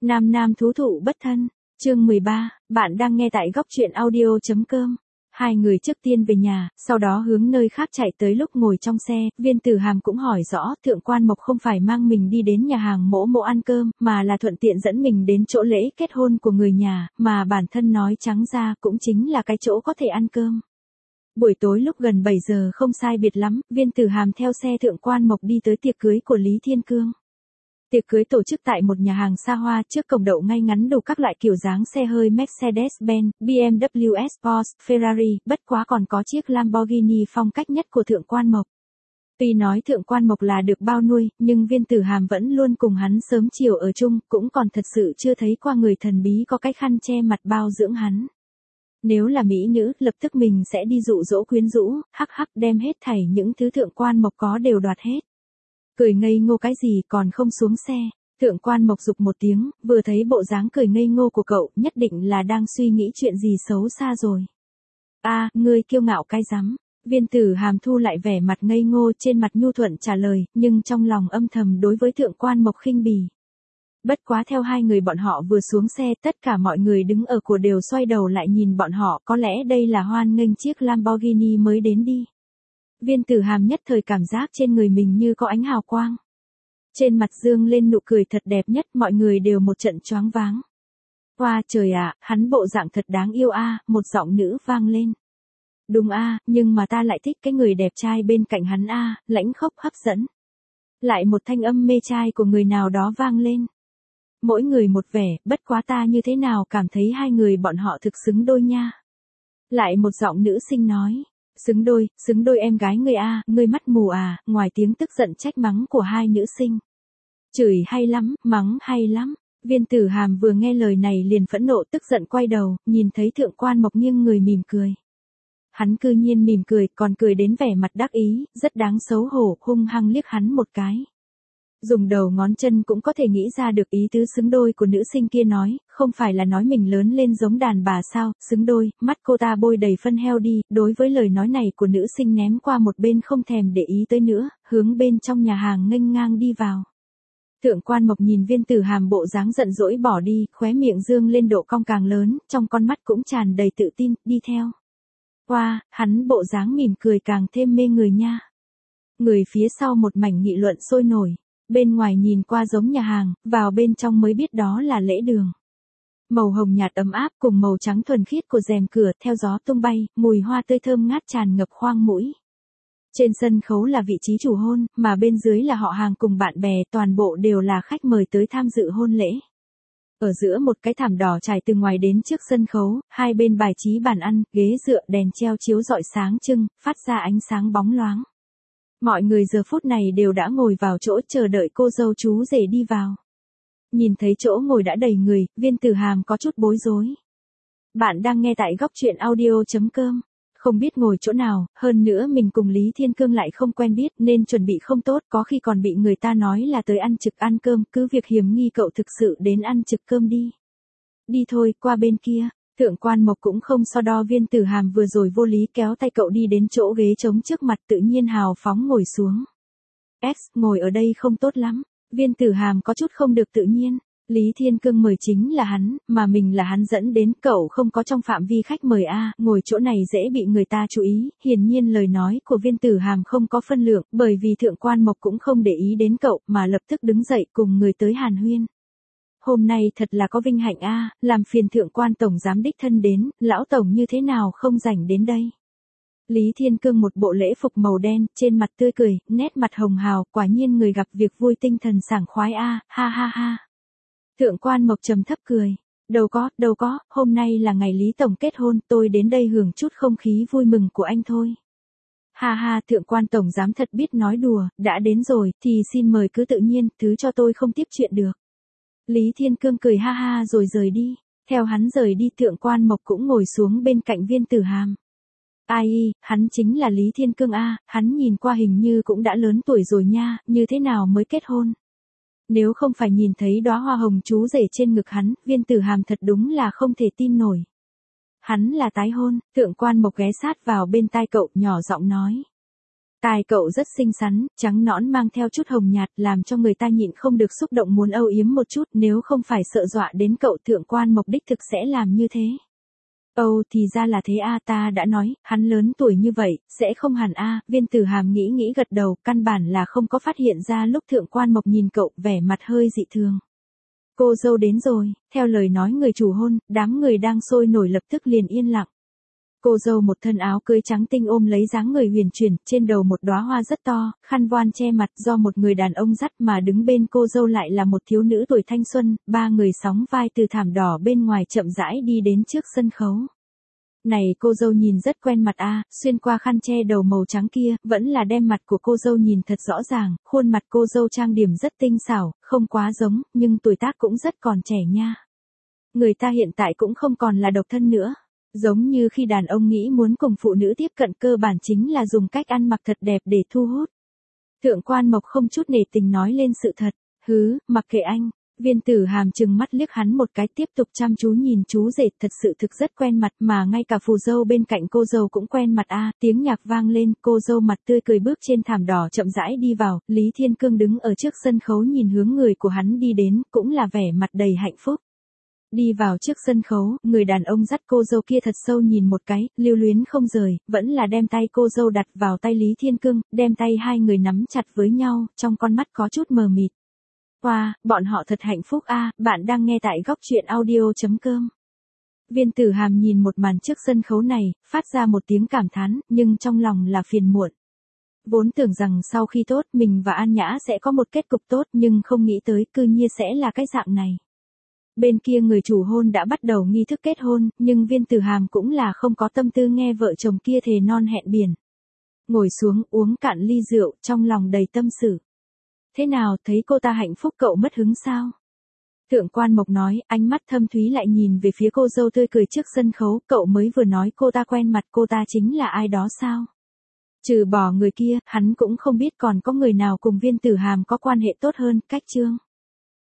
Nam nam thú thụ bất thân, chương 13, bạn đang nghe tại góc truyện audio.com. Hai người trước tiên về nhà, sau đó hướng nơi khác chạy tới. Lúc ngồi trong xe, Viên Tử Hàm cũng hỏi rõ, Thượng Quan Mộc không phải mang mình đi đến nhà hàng Mỗ Mỗ ăn cơm, mà là thuận tiện dẫn mình đến chỗ lễ kết hôn của người nhà, mà bản thân nói trắng ra cũng chính là cái chỗ có thể ăn cơm. Buổi tối lúc gần 7 giờ không sai biệt lắm, Viên Tử Hàm theo xe Thượng Quan Mộc đi tới tiệc cưới của Lý Thiên Cương. Tiệc cưới tổ chức tại một nhà hàng xa hoa, trước cổng đậu ngay ngắn đủ các loại kiểu dáng xe hơi Mercedes-Benz, BMW S, Porsche, Ferrari, bất quá còn có chiếc Lamborghini phong cách nhất của Thượng Quan Mộc. Tuy nói Thượng Quan Mộc là được bao nuôi, nhưng Viên Tử Hàm vẫn luôn cùng hắn sớm chiều ở chung, cũng còn thật sự chưa thấy qua người thần bí có cái khăn che mặt bao dưỡng hắn. Nếu là mỹ nữ, lập tức mình sẽ đi dụ dỗ quyến rũ, hắc hắc đem hết thảy những thứ Thượng Quan Mộc có đều đoạt hết. Cười ngây ngô cái gì còn không xuống xe. Thượng Quan Mộc giục một tiếng, vừa thấy bộ dáng cười ngây ngô của cậu, nhất định là đang suy nghĩ chuyện gì xấu xa rồi. À, ngươi kiêu ngạo cái rắm. Viên Tử Hàm thu lại vẻ mặt ngây ngô, trên mặt nhu thuận trả lời, nhưng trong lòng âm thầm đối với Thượng Quan Mộc khinh bỉ. Bất quá theo hai người bọn họ vừa xuống xe, tất cả mọi người đứng ở của đều xoay đầu lại nhìn bọn họ, có lẽ đây là hoan nghênh chiếc Lamborghini mới đến đi. Viên Tử Hàm nhất thời cảm giác trên người mình như có ánh hào quang. Trên mặt dương lên nụ cười thật đẹp nhất, mọi người đều một trận choáng váng. Hoa trời ạ, hắn bộ dạng thật đáng yêu a, một giọng nữ vang lên. Đúng a, nhưng mà ta lại thích cái người đẹp trai bên cạnh hắn a, lãnh khốc hấp dẫn. Lại một thanh âm mê trai của người nào đó vang lên. Mỗi người một vẻ, bất quá ta như thế nào cảm thấy hai người bọn họ thực xứng đôi nha. Lại một giọng nữ sinh nói. Xứng đôi em gái ngươi a, ngươi mắt mù à, ngoài tiếng tức giận trách mắng của hai nữ sinh. Chửi hay lắm, mắng hay lắm. Viên Tử Hàm vừa nghe lời này liền phẫn nộ tức giận quay đầu, nhìn thấy Thượng Quan Mộc nghiêng người mỉm cười. Hắn cư nhiên mỉm cười, còn cười đến vẻ mặt đắc ý, rất đáng xấu hổ, hung hăng liếc hắn một cái. Dùng đầu ngón chân cũng có thể nghĩ ra được ý tứ xứng đôi của nữ sinh kia nói, không phải là nói mình lớn lên giống đàn bà sao, xứng đôi, mắt cô ta bôi đầy phân heo đi, đối với lời nói này của nữ sinh ném qua một bên không thèm để ý tới nữa, hướng bên trong nhà hàng nghênh ngang đi vào. Thượng Quan Mộc nhìn Viên Tử Hàm bộ dáng giận dỗi bỏ đi, khóe miệng dương lên độ cong càng lớn, trong con mắt cũng tràn đầy tự tin, đi theo. Qua, hắn bộ dáng mỉm cười càng thêm mê người nha. Người phía sau một mảnh nghị luận sôi nổi. Bên ngoài nhìn qua giống nhà hàng, vào bên trong mới biết đó là lễ đường. Màu hồng nhạt ấm áp cùng màu trắng thuần khiết của rèm cửa theo gió tung bay, mùi hoa tươi thơm ngát tràn ngập khoang mũi. Trên sân khấu là vị trí chủ hôn, mà bên dưới là họ hàng cùng bạn bè, toàn bộ đều là khách mời tới tham dự hôn lễ. Ở giữa một cái thảm đỏ trải từ ngoài đến trước sân khấu, hai bên bài trí bàn ăn, ghế dựa, đèn treo chiếu rọi sáng trưng, phát ra ánh sáng bóng loáng. Mọi người giờ phút này đều đã ngồi vào chỗ chờ đợi cô dâu chú rể đi vào. Nhìn thấy chỗ ngồi đã đầy người, Viên Tử Hàm có chút bối rối. Bạn đang nghe tại góc truyện audio.com. Không biết ngồi chỗ nào, hơn nữa mình cùng Lý Thiên Cương lại không quen biết nên chuẩn bị không tốt, có khi còn bị người ta nói là tới ăn trực ăn cơm, cứ việc hiểm nghi cậu thực sự đến ăn trực cơm đi. Đi thôi, qua bên kia. Thượng Quan Mộc cũng không so đo Viên Tử Hàm vừa rồi vô lý kéo tay cậu đi đến chỗ ghế trống trước mặt, tự nhiên hào phóng ngồi xuống. Ngồi ở đây không tốt lắm. Viên Tử Hàm có chút không được tự nhiên. Lý Thiên Cương mời chính là hắn, mà mình là hắn dẫn đến, cậu không có trong phạm vi khách mời a, ngồi chỗ này dễ bị người ta chú ý. Hiển nhiên lời nói của Viên Tử Hàm không có phân lượng, bởi vì Thượng Quan Mộc cũng không để ý đến cậu, mà lập tức đứng dậy cùng người tới hàn huyên. Hôm nay thật là có vinh hạnh a, làm phiền Thượng Quan tổng giám đích thân đến, lão tổng như thế nào không rảnh đến đây. Lý Thiên Cương một bộ lễ phục màu đen, trên mặt tươi cười, nét mặt hồng hào, quả nhiên người gặp việc vui tinh thần sảng khoái a, ha ha ha. Thượng Quan Mộc trầm thấp cười, đâu có, hôm nay là ngày Lý tổng kết hôn, tôi đến đây hưởng chút không khí vui mừng của anh thôi. Ha ha, Thượng Quan tổng giám thật biết nói đùa, đã đến rồi, thì xin mời cứ tự nhiên, thứ cho tôi không tiếp chuyện được. Lý Thiên Cương cười ha ha rồi rời đi. Theo hắn rời đi, Thượng Quan Mộc cũng ngồi xuống bên cạnh Viên Tử Hàm. Ai, hắn chính là Lý Thiên Cương a, hắn nhìn qua hình như cũng đã lớn tuổi rồi nha, như thế nào mới kết hôn. Nếu không phải nhìn thấy đóa hoa hồng chú rể trên ngực hắn, Viên Tử Hàm thật đúng là không thể tin nổi. Hắn là tái hôn. Thượng Quan Mộc ghé sát vào bên tai cậu, nhỏ giọng nói. Tai cậu rất xinh xắn, trắng nõn mang theo chút hồng nhạt, làm cho người ta nhịn không được xúc động muốn âu yếm một chút, nếu không phải sợ dọa đến cậu thượng quan Mộc đích thực sẽ làm như thế. Âu thì ra là thế a, ta đã nói, hắn lớn tuổi như vậy, sẽ không hẳn a. Viên Tử Hàm nghĩ gật đầu, căn bản là không có phát hiện ra lúc thượng quan Mộc nhìn cậu, vẻ mặt hơi dị thường. Cô dâu đến rồi, theo lời nói người chủ hôn, đám người đang sôi nổi lập tức liền yên lặng. Cô dâu một thân áo cưới trắng tinh ôm lấy dáng người huyền chuyển, trên đầu một đóa hoa rất to, khăn voan che mặt do một người đàn ông dắt mà đứng bên cô dâu lại là một thiếu nữ tuổi thanh xuân, ba người sóng vai từ thảm đỏ bên ngoài chậm rãi đi đến trước sân khấu. Này cô dâu nhìn rất quen mặt a, xuyên qua khăn che đầu màu trắng kia, vẫn là đem mặt của cô dâu nhìn thật rõ ràng, khuôn mặt cô dâu trang điểm rất tinh xảo, không quá giống, nhưng tuổi tác cũng rất còn trẻ nha. Người ta hiện tại cũng không còn là độc thân nữa. Giống như khi đàn ông nghĩ muốn cùng phụ nữ tiếp cận cơ bản chính là dùng cách ăn mặc thật đẹp để thu hút. Thượng quan Mộc không chút nể tình nói lên sự thật, hứ, mặc kệ anh. Viên Tử Hàm trừng mắt liếc hắn một cái tiếp tục chăm chú nhìn chú rể thật sự thực rất quen mặt mà ngay cả phù dâu bên cạnh cô dâu cũng quen mặt a. Tiếng nhạc vang lên, cô dâu mặt tươi cười bước trên thảm đỏ chậm rãi đi vào, Lý Thiên Cương đứng ở trước sân khấu nhìn hướng người của hắn đi đến, cũng là vẻ mặt đầy hạnh phúc. Đi vào trước sân khấu, người đàn ông dắt cô dâu kia thật sâu nhìn một cái, lưu luyến không rời, vẫn là đem tay cô dâu đặt vào tay Lý Thiên Cương, đem tay hai người nắm chặt với nhau, trong con mắt có chút mờ mịt. Wow, bọn họ thật hạnh phúc a. Bạn đang nghe tại góc truyện audio.com. Viên Tử Hàm nhìn một màn trước sân khấu này, phát ra một tiếng cảm thán, nhưng trong lòng là phiền muộn. Vốn tưởng rằng sau khi tốt mình và An Nhã sẽ có một kết cục tốt nhưng không nghĩ tới cư nhiên sẽ là cái dạng này. Bên kia người chủ hôn đã bắt đầu nghi thức kết hôn, nhưng Viên Tử Hàm cũng là không có tâm tư nghe vợ chồng kia thề non hẹn biển. Ngồi xuống uống cạn ly rượu, trong lòng đầy tâm sự. Thế nào, thấy cô ta hạnh phúc cậu mất hứng sao? Thượng quan Mộc nói, ánh mắt thâm thúy lại nhìn về phía cô dâu tươi cười trước sân khấu, cậu mới vừa nói cô ta quen mặt, cô ta chính là ai đó sao? Trừ bỏ người kia, hắn cũng không biết còn có người nào cùng Viên Tử Hàm có quan hệ tốt hơn, cách Trương.